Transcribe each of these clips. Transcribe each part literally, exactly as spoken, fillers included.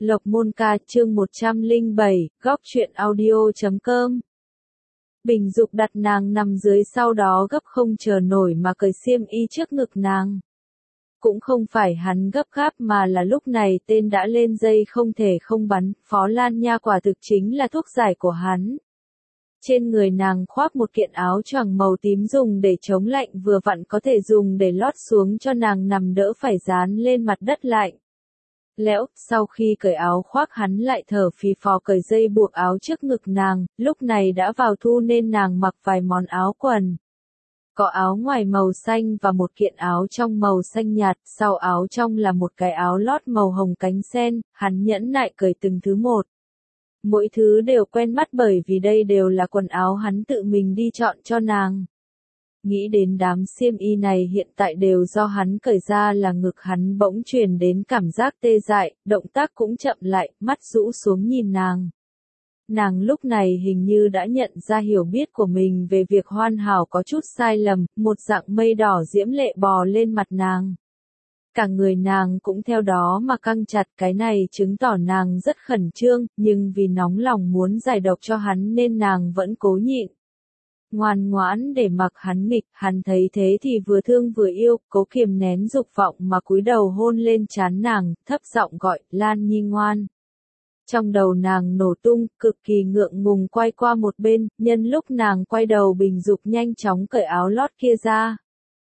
Lộc Môn Ca chương một trăm lẻ bảy, góc truyện audio chấm com. Bình Dục đặt nàng nằm dưới sau đó gấp không chờ nổi mà cởi xiêm y trước ngực nàng. Cũng không phải hắn gấp gáp mà là lúc này tên đã lên dây không thể không bắn, Phó Lan Nha quả thực chính là thuốc giải của hắn. Trên người nàng khoác một kiện áo choàng màu tím dùng để chống lạnh vừa vặn có thể dùng để lót xuống cho nàng nằm đỡ phải dán lên mặt đất lạnh. Lẽo, sau khi cởi áo khoác hắn lại thở phì phò cởi dây buộc áo trước ngực nàng, lúc này đã vào thu nên nàng mặc vài món áo quần. Có áo ngoài màu xanh và một kiện áo trong màu xanh nhạt, sau áo trong là một cái áo lót màu hồng cánh sen, hắn nhẫn nại cởi từng thứ một. Mỗi thứ đều quen mắt bởi vì đây đều là quần áo hắn tự mình đi chọn cho nàng. Nghĩ đến đám xiêm y này hiện tại đều do hắn cởi ra là ngực hắn bỗng truyền đến cảm giác tê dại, động tác cũng chậm lại, mắt rũ xuống nhìn nàng. Nàng lúc này hình như đã nhận ra hiểu biết của mình về việc hoàn hảo có chút sai lầm, một dạng mây đỏ diễm lệ bò lên mặt nàng. Cả người nàng cũng theo đó mà căng chặt, cái này chứng tỏ nàng rất khẩn trương, nhưng vì nóng lòng muốn giải độc cho hắn nên nàng vẫn cố nhịn. Ngoan ngoãn để mặc hắn nghịch, hắn thấy thế thì vừa thương vừa yêu, cố kiềm nén dục vọng mà cúi đầu hôn lên trán nàng, thấp giọng gọi, Lan Nhi ngoan. Trong đầu nàng nổ tung, cực kỳ ngượng ngùng quay qua một bên, nhân lúc nàng quay đầu Bình Dục nhanh chóng cởi áo lót kia ra.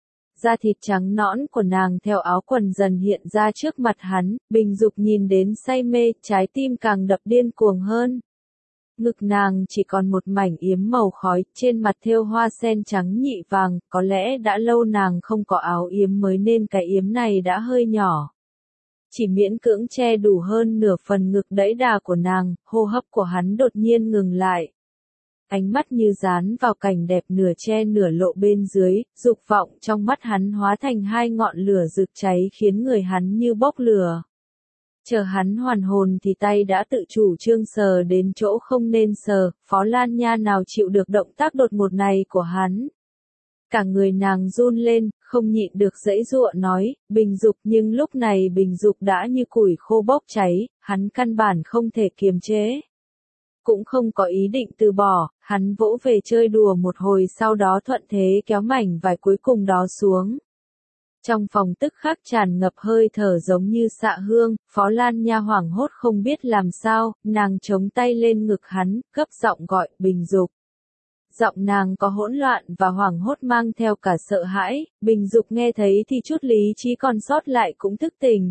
Da thịt trắng nõn của nàng theo áo quần dần hiện ra trước mặt hắn, Bình Dục nhìn đến say mê, trái tim càng đập điên cuồng hơn. Ngực nàng chỉ còn một mảnh yếm màu khói, trên mặt thêu hoa sen trắng nhị vàng, có lẽ đã lâu nàng không có áo yếm mới nên cái yếm này đã hơi nhỏ. Chỉ miễn cưỡng che đủ hơn nửa phần ngực đẫy đà của nàng, hô hấp của hắn đột nhiên ngừng lại. Ánh mắt như dán vào cảnh đẹp nửa che nửa lộ bên dưới, dục vọng trong mắt hắn hóa thành hai ngọn lửa rực cháy khiến người hắn như bốc lửa. Chờ hắn hoàn hồn thì tay đã tự chủ trương sờ đến chỗ không nên sờ, Phó Lan Nha nào chịu được động tác đột ngột này của hắn. Cả người nàng run lên, không nhịn được giãy giụa nói, Bình Dục, nhưng lúc này Bình Dục đã như củi khô bốc cháy, hắn căn bản không thể kiềm chế. Cũng không có ý định từ bỏ, hắn vỗ về chơi đùa một hồi sau đó thuận thế kéo mảnh vải cuối cùng đó xuống. Trong phòng tức khắc tràn ngập hơi thở giống như xạ hương, Phó Lan Nha hoảng hốt không biết làm sao, nàng chống tay lên ngực hắn, gấp giọng gọi, Bình Dục. Giọng nàng có hỗn loạn và hoảng hốt mang theo cả sợ hãi, Bình Dục nghe thấy thì chút lý trí còn sót lại cũng thức tỉnh.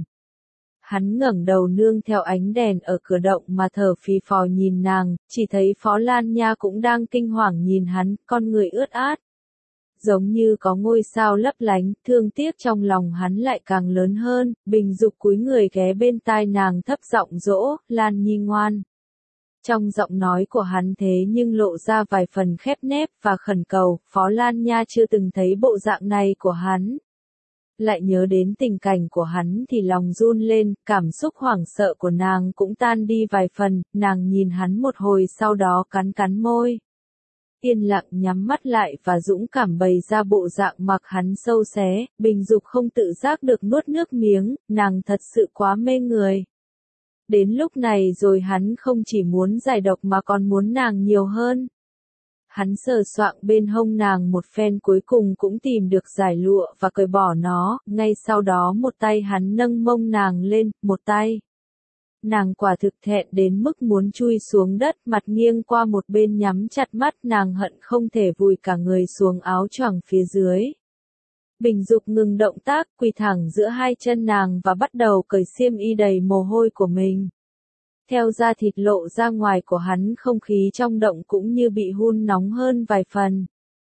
Hắn ngẩng đầu nương theo ánh đèn ở cửa động mà thở phì phò nhìn nàng, chỉ thấy Phó Lan Nha cũng đang kinh hoàng nhìn hắn, con người ướt át. Giống như có ngôi sao lấp lánh, thương tiếc trong lòng hắn lại càng lớn hơn, Bình Dục cúi người ghé bên tai nàng thấp giọng dỗ, Lan Nhi ngoan. Trong giọng nói của hắn thế nhưng lộ ra vài phần khép nép và khẩn cầu, Phó Lan Nha chưa từng thấy bộ dạng này của hắn. Lại nhớ đến tình cảnh của hắn thì lòng run lên, cảm xúc hoảng sợ của nàng cũng tan đi vài phần, nàng nhìn hắn một hồi sau đó cắn cắn môi. Yên lặng nhắm mắt lại và dũng cảm bày ra bộ dạng mặc hắn sâu xé, Bình Dục không tự giác được nuốt nước miếng, nàng thật sự quá mê người. Đến lúc này rồi hắn không chỉ muốn giải độc mà còn muốn nàng nhiều hơn. Hắn sờ soạng bên hông nàng một phen cuối cùng cũng tìm được giải lụa và cởi bỏ nó, ngay sau đó một tay hắn nâng mông nàng lên, một tay. Nàng quả thực thẹn đến mức muốn chui xuống đất, mặt nghiêng qua một bên nhắm chặt mắt, nàng hận không thể vùi cả người xuống áo choàng phía dưới. Bình Dục ngừng động tác, quỳ thẳng giữa hai chân nàng và bắt đầu cởi xiêm y đầy mồ hôi của mình. Theo da thịt lộ ra ngoài của hắn, không khí trong động cũng như bị hun nóng hơn vài phần.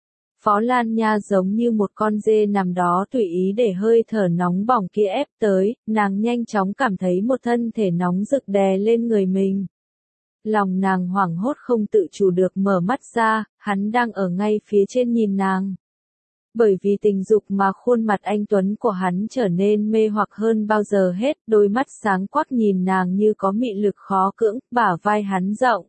Phó Lan Nha giống như một con dê nằm đó tùy ý để hơi thở nóng bỏng kia ép tới, nàng nhanh chóng cảm thấy một thân thể nóng rực đè lên người mình. Lòng nàng hoảng hốt không tự chủ được mở mắt ra, hắn đang ở ngay phía trên nhìn nàng. Bởi vì tình dục mà khuôn mặt anh tuấn của hắn trở nên mê hoặc hơn bao giờ hết, đôi mắt sáng quắc nhìn nàng như có mị lực khó cưỡng, bả vai hắn rộng.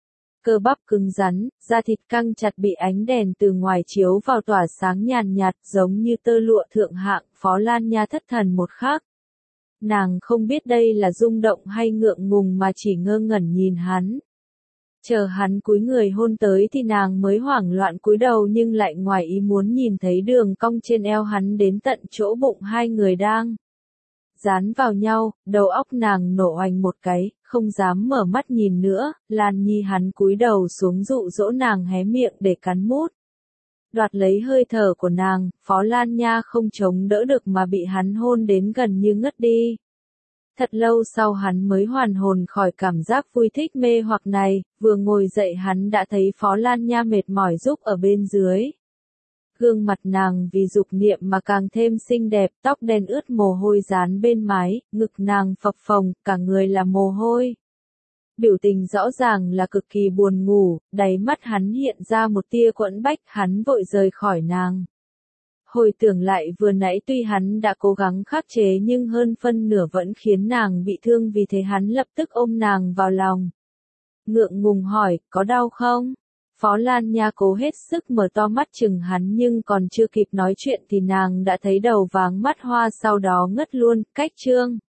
Cơ bắp cứng rắn, da thịt căng chặt bị ánh đèn từ ngoài chiếu vào tỏa sáng nhàn nhạt giống như tơ lụa thượng hạng, Phó Lan Nha thất thần một khắc. nàng không biết đây là rung động hay ngượng ngùng mà chỉ ngơ ngẩn nhìn hắn. Chờ hắn cúi người hôn tới thì nàng mới hoảng loạn cúi đầu nhưng lại ngoài ý muốn nhìn thấy đường cong trên eo hắn đến tận chỗ bụng hai người đang dán vào nhau, đầu óc nàng nổ oành một cái, không dám mở mắt nhìn nữa, Lan Nhi hắn cúi đầu xuống dụ dỗ nàng hé miệng để cắn mút. Đoạt lấy hơi thở của nàng, Phó Lan Nha không chống đỡ được mà bị hắn hôn đến gần như ngất đi. Thật lâu sau hắn mới hoàn hồn khỏi cảm giác vui thích mê hoặc này, vừa ngồi dậy hắn đã thấy Phó Lan Nha mệt mỏi rúc ở bên dưới. Gương mặt nàng vì dục niệm mà càng thêm xinh đẹp, tóc đen ướt mồ hôi dán bên mái, ngực nàng phập phồng, cả người là mồ hôi. Biểu tình rõ ràng là cực kỳ buồn ngủ, đáy mắt hắn hiện ra một tia quẫn bách, hắn vội rời khỏi nàng. Hồi tưởng lại vừa nãy tuy hắn đã cố gắng khắc chế nhưng hơn phân nửa vẫn khiến nàng bị thương, vì thế hắn lập tức ôm nàng vào lòng. Ngượng ngùng hỏi, có đau không? Phó Lan Nha cố hết sức mở to mắt chừng hắn nhưng còn chưa kịp nói chuyện thì nàng đã thấy đầu váng mắt hoa, sau đó ngất luôn, cách chương.